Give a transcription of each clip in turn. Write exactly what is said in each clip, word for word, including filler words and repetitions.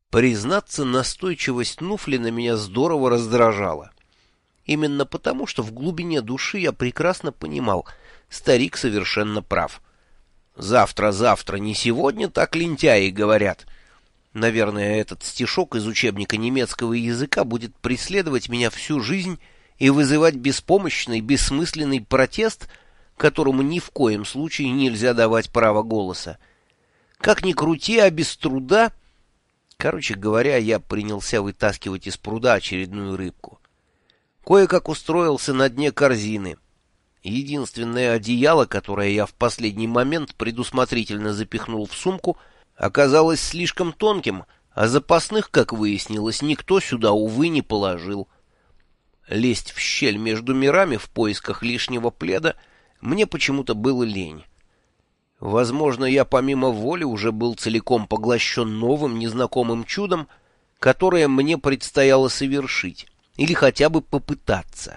Признаться, настойчивость Нуфлина меня здорово раздражала. Именно потому, что в глубине души я прекрасно понимал, старик совершенно прав. «Завтра, завтра, не сегодня, так лентяи говорят». Наверное, этот стишок из учебника немецкого языка будет преследовать меня всю жизнь и вызывать беспомощный, бессмысленный протест, которому ни в коем случае нельзя давать право голоса. Как ни крути, а без труда... Короче говоря, я принялся вытаскивать из пруда очередную рыбку. Кое-как устроился на дне корзины. Единственное одеяло, которое я в последний момент предусмотрительно запихнул в сумку, оказалось слишком тонким, а запасных, как выяснилось, никто сюда, увы, не положил. Лезть в щель между мирами в поисках лишнего пледа мне почему-то было лень. Возможно, я помимо воли уже был целиком поглощен новым незнакомым чудом, которое мне предстояло совершить, или хотя бы попытаться.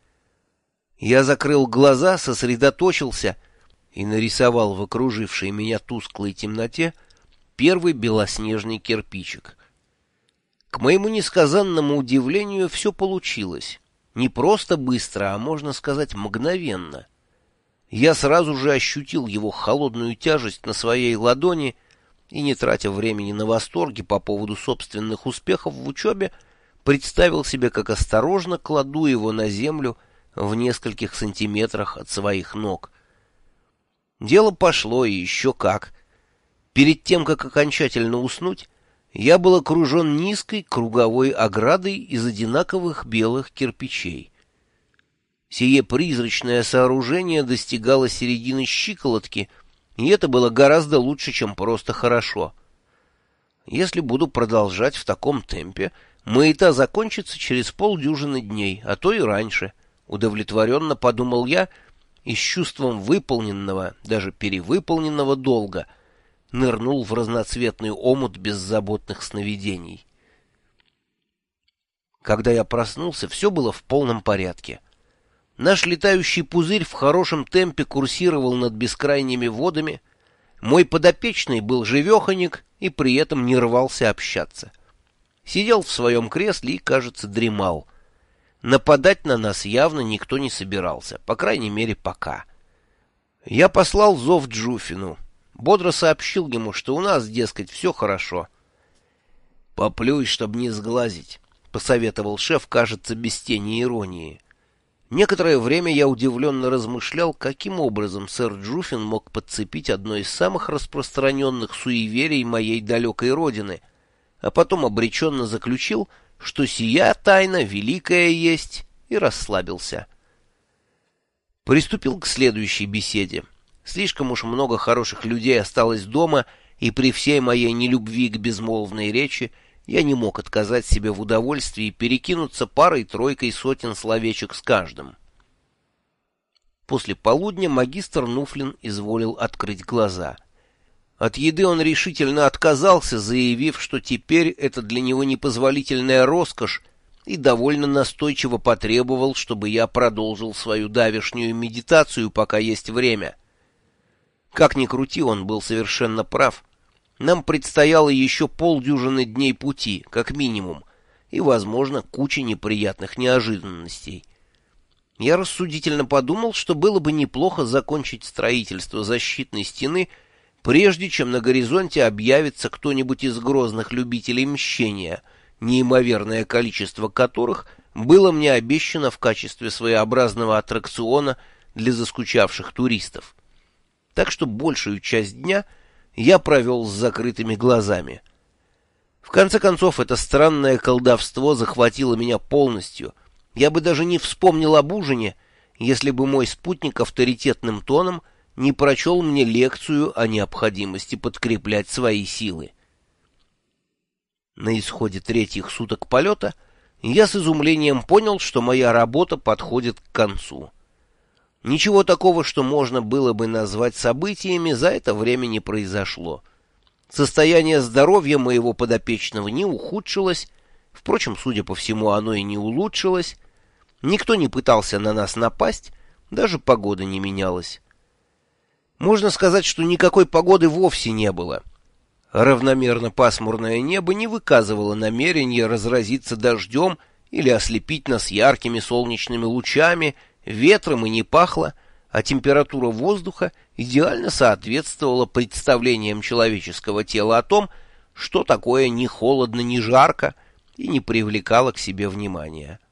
Я закрыл глаза, сосредоточился и нарисовал в окружившей меня тусклой темноте первый белоснежный кирпичик. К моему несказанному удивлению, все получилось. Не просто быстро, а, можно сказать, мгновенно. Я сразу же ощутил его холодную тяжесть на своей ладони и, не тратя времени на восторги по поводу собственных успехов в учебе, представил себе, как осторожно кладу его на землю в нескольких сантиметрах от своих ног. Дело пошло, и еще как. Перед тем, как окончательно уснуть, я был окружен низкой круговой оградой из одинаковых белых кирпичей. Сие призрачное сооружение достигало середины щиколотки, и это было гораздо лучше, чем просто хорошо. Если буду продолжать в таком темпе, маята закончится через полдюжины дней, а то и раньше, удовлетворенно подумал я, и с чувством выполненного, даже перевыполненного долга нырнул в разноцветный омут беззаботных сновидений. Когда я проснулся, все было в полном порядке. Наш летающий пузырь в хорошем темпе курсировал над бескрайними водами. Мой подопечный был живеханик и при этом не рвался общаться. Сидел в своем кресле и, кажется, дремал. Нападать на нас явно никто не собирался, по крайней мере, пока. Я послал зов Джуфину. Бодро сообщил ему, что у нас, дескать, все хорошо. «Поплюй, чтоб не сглазить», — посоветовал шеф, кажется, без тени иронии. Некоторое время я удивленно размышлял, каким образом сэр Джуфин мог подцепить одно из самых распространенных суеверий моей далекой родины, а потом обреченно заключил, что сия тайна великая есть, и расслабился. Приступил к следующей беседе. Слишком уж много хороших людей осталось дома, и при всей моей нелюбви к безмолвной речи я не мог отказать себе в удовольствии перекинуться парой-тройкой сотен словечек с каждым. После полудня магистр Нуфлин изволил открыть глаза. От еды он решительно отказался, заявив, что теперь это для него непозволительная роскошь, и довольно настойчиво потребовал, чтобы я продолжил свою давешнюю медитацию, пока есть время. Как ни крути, он был совершенно прав. Нам предстояло еще полдюжины дней пути, как минимум, и, возможно, куча неприятных неожиданностей. Я рассудительно подумал, что было бы неплохо закончить строительство защитной стены, прежде чем на горизонте объявится кто-нибудь из грозных любителей мщения, неимоверное количество которых было мне обещано в качестве своеобразного аттракциона для заскучавших туристов. Так что большую часть дня я провел с закрытыми глазами. В конце концов, это странное колдовство захватило меня полностью. Я бы даже не вспомнил об ужине, если бы мой спутник авторитетным тоном не прочел мне лекцию о необходимости подкреплять свои силы. На исходе третьих суток полета я с изумлением понял, что моя работа подходит к концу. Ничего такого, что можно было бы назвать событиями, за это время не произошло. Состояние здоровья моего подопечного не ухудшилось, впрочем, судя по всему, оно и не улучшилось. Никто не пытался на нас напасть, даже погода не менялась. Можно сказать, что никакой погоды вовсе не было. Равномерно пасмурное небо не выказывало намерения разразиться дождем или ослепить нас яркими солнечными лучами, ветром и не пахло, а температура воздуха идеально соответствовала представлениям человеческого тела о том, что такое ни холодно, ни жарко, и не привлекала к себе внимания.